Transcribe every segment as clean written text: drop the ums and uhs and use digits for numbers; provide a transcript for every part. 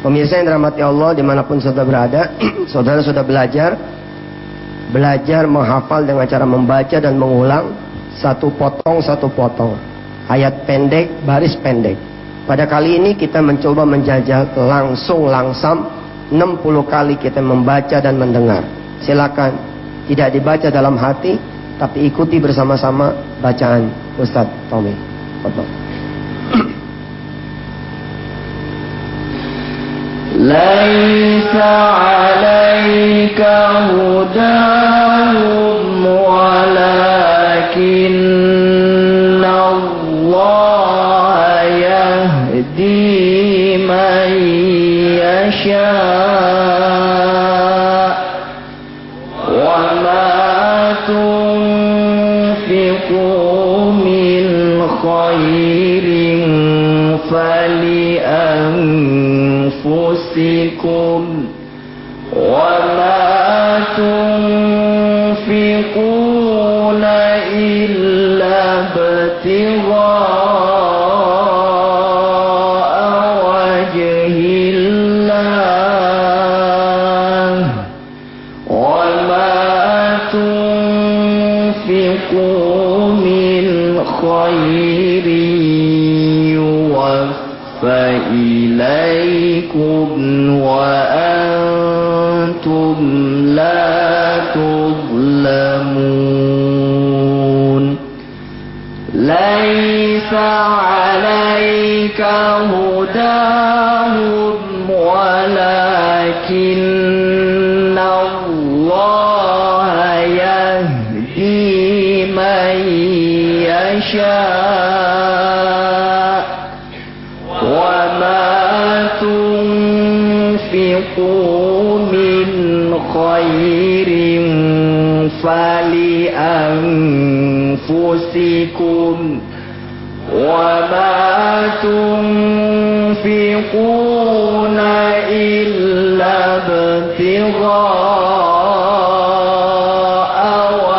Pemirsa yang dirahmati Allah dimanapun saudara berada, saudara sudah belajar menghafal dengan cara membaca dan mengulang satu potong ayat pendek, baris pendek. Pada kali ini kita mencoba menjajal langsam 60 kali kita membaca dan mendengar. Silakan, tidak dibaca dalam hati, tapi ikuti bersama-sama bacaan Ustadz Tommy. Laisa 'alaika hudahum walakinna Allah yahdi man yasha wa ma tunfiqu min khairin falianfusikum wa ma tunfiquna illa ibtigha'a wajhillah wa ma tunfiqu min khairin yuwaffa ilaykum wa antum la tuzlamun. Laisa 'alaika hudahum walakinna Allah yahdi man yasha wa ma tunfiqu min khairin falianfusikum wa ma tunfiquna illa ibtigha'a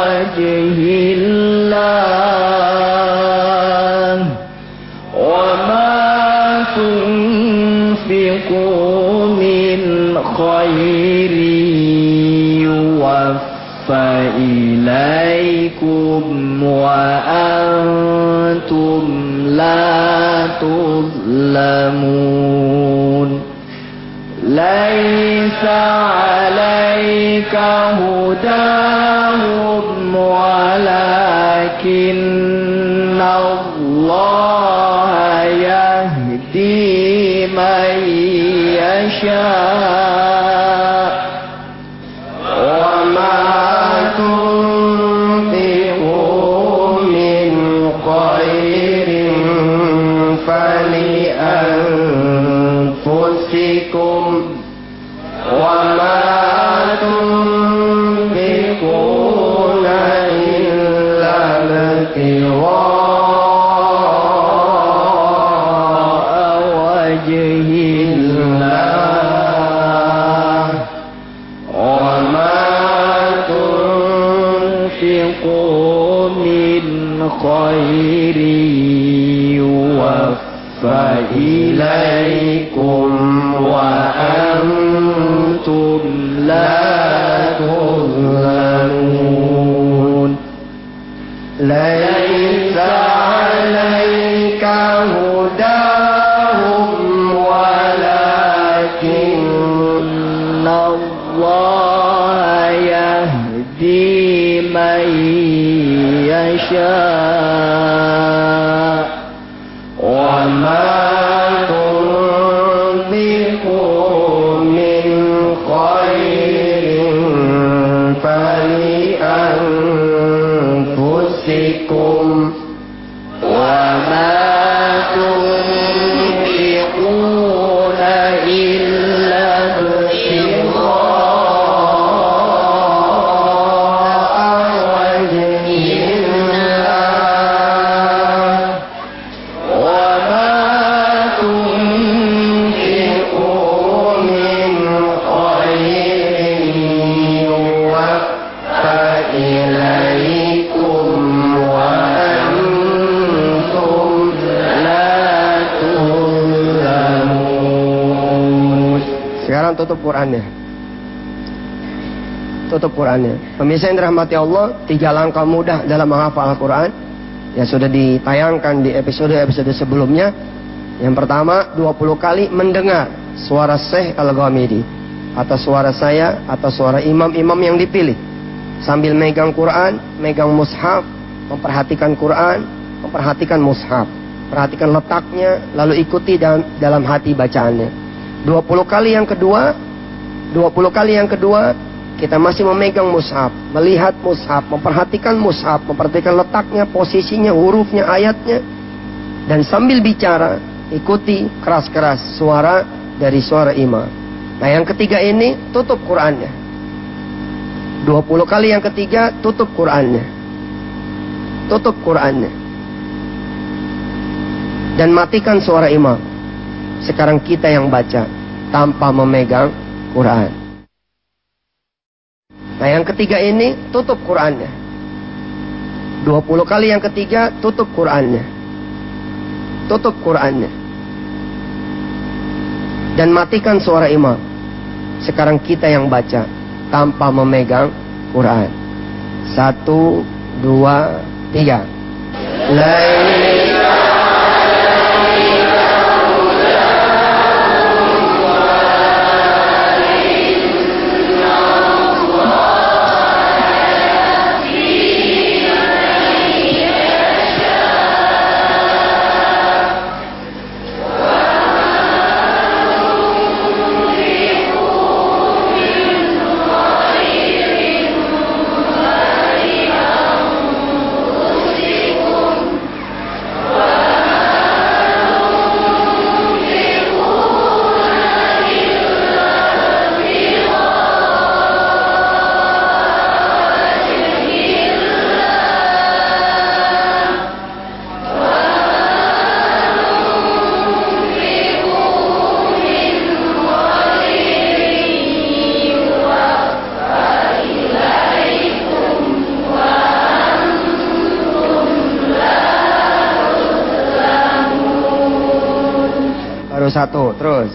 wajhillah wa ma tunfiqu min khairin yuwaffa ilaykum wa antum la tuzlamun. Laisa 'alaika hudahum walakinna Allah yahdi man yasha wa ma tunfiqu min khairin falianfusikum wa ma tunfiquna illa ibtigha'a wajhillah wa ma tunfiqu min khairin yuwaffa ilaykum wa antum la tuzlamun. Laisa 'alaika hudahum walakinna Allah yahdi man yasha wa ma tunfiqu min khairin falianfusikum wa ma tunfiquna illa ibtigha'a wajhillah Sekarang tutup Qurannya. Tutup Qurannya. Pemirsa yang dirahmati Allah, 3 langkah mudah dalam menghafal Al-Quran yang sudah ditayangkan di episode-episode sebelumnya. Yang pertama, 20 kali mendengar suara Syekh Al-Ghamidi, atau suara saya, atau suara imam-imam yang dipilih, sambil megang Quran, megang mushaf, memperhatikan Quran, memperhatikan mushaf, perhatikan letaknya, lalu ikuti dalam hati bacaannya. 20 kali yang kedua, kita masih memegang mushaf, melihat mushaf, memperhatikan mushaf, memperhatikan letaknya, posisinya, hurufnya, ayatnya, dan sambil bicara, ikuti keras-keras suara dari suara imam. Nah, yang ketiga ini tutup Qurannya. 20 kali yang ketiga, tutup Qurannya. Tutup Qurannya. Dan matikan suara imam. Sekarang kita yang baca tanpa memegang Quran. Nah, yang ketiga ini tutup Qurannya. 20 kali yang ketiga, tutup Qurannya. Tutup Qurannya. Dan matikan suara imam. Sekarang kita yang baca tanpa memegang Quran. 1, 2, 3. La baru 1, terus.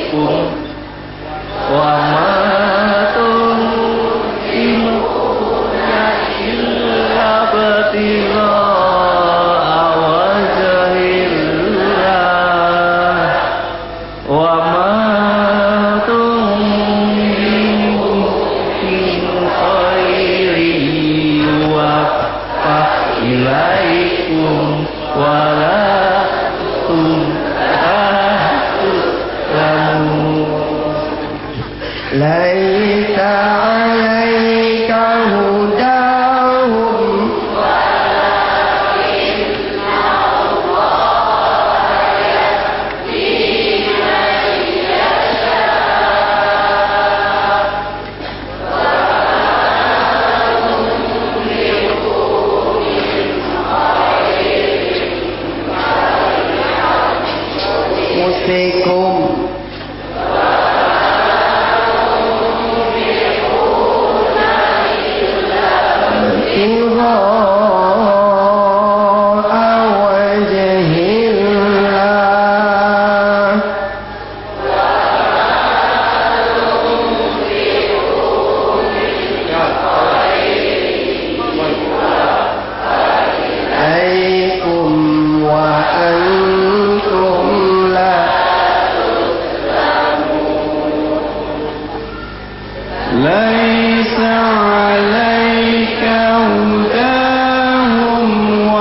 إليكم وما تنفقون إلا ابتغاء وجه الله وما تنفقوا من خير يوفى إليكم ولا ليس عليك هداهم ولكن الله يهدي من يشاء Musikum ليس عليك هداهم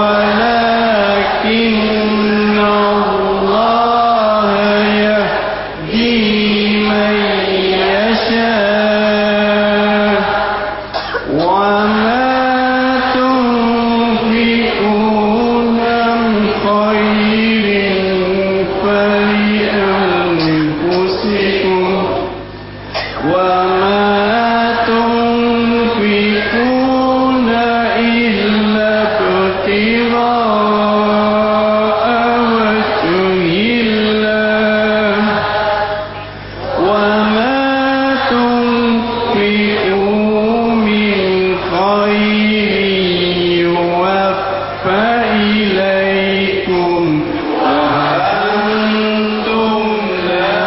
ولكن الله يهدي من يشاء وما تنفقون من خير فلأنفسكم وما تنفقون إلا ابتغاء وجه الله وما تنفقوا من خير يوفى إليكم وأنتم لا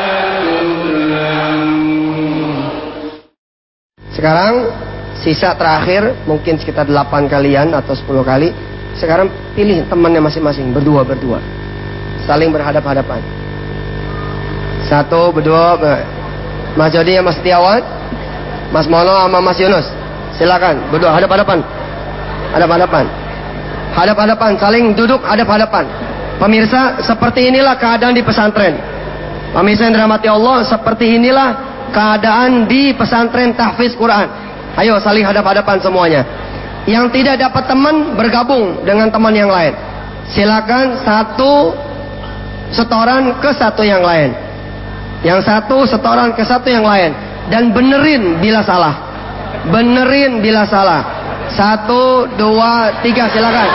تظلمون. Sekarang sisa terakhir mungkin sekitar 8 kalian atau 10 kali. Sekarang pilih temannya masing-masing, berdua-berdua, saling berhadap-hadapan. Satu, berdua, Mas Jody sama Mas Setiawan, Mas Mono sama Mas Yunus. Silakan berdua hadap-hadapan. Hadap-hadapan. Hadap-hadapan, saling duduk hadap-hadapan. Pemirsa, seperti inilah keadaan di pesantren. Pemirsa yang dirahmati Allah, seperti inilah keadaan di pesantren tahfiz Quran. Ayo saling hadap-hadapan semuanya. Yang tidak dapat teman bergabung dengan teman yang lain. Silakan satu setoran ke satu yang lain. Yang satu setoran ke satu yang lain. Dan benerin bila salah. Benerin bila salah. 1, 2, 3 silakan.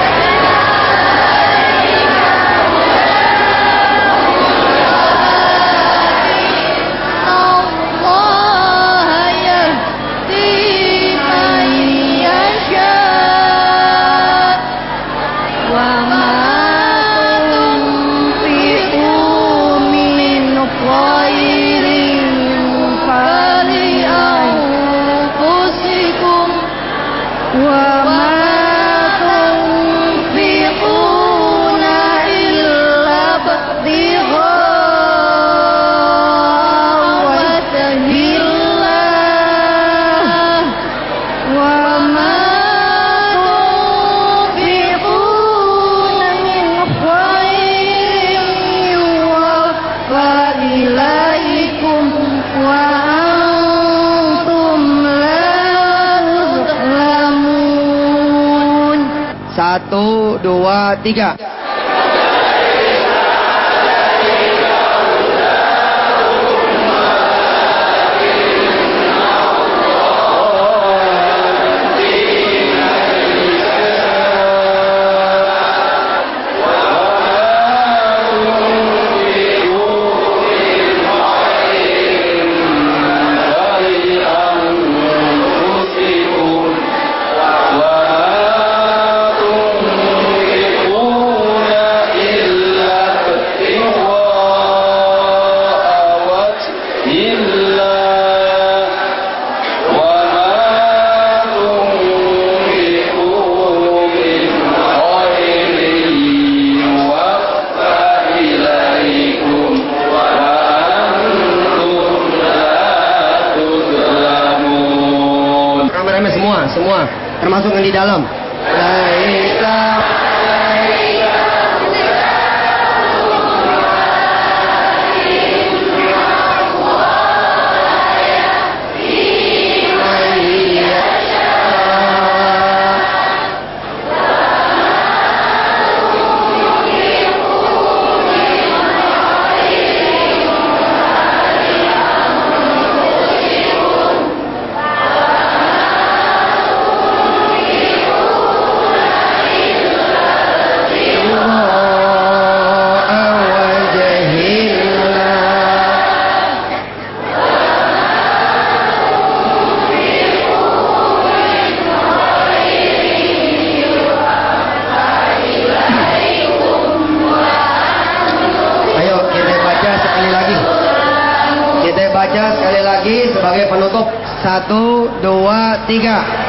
Satu, dua, tiga. وما تنفقون semua, termasuk yang di dalam. Laisa sebagai penutup. 1, 2, 3.